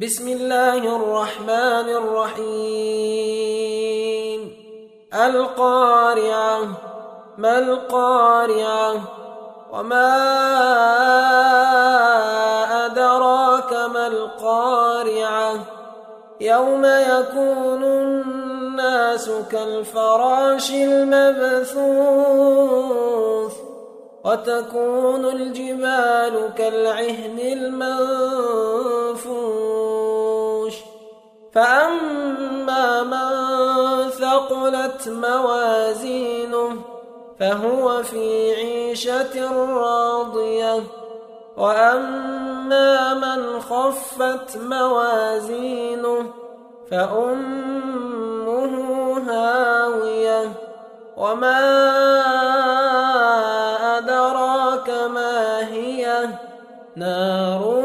بسم الله الرحمن الرحيم القارعة ما القارعة وما أدراك ما القارعة يوم يكون الناس كالفراش المبثوث وتكون الجبال كالعهن المنفوش فأما من ثقلت موازينه فهو في عيشة راضية وأما من خفت موازينه فأمه هاوية وما أدراك ما هي نار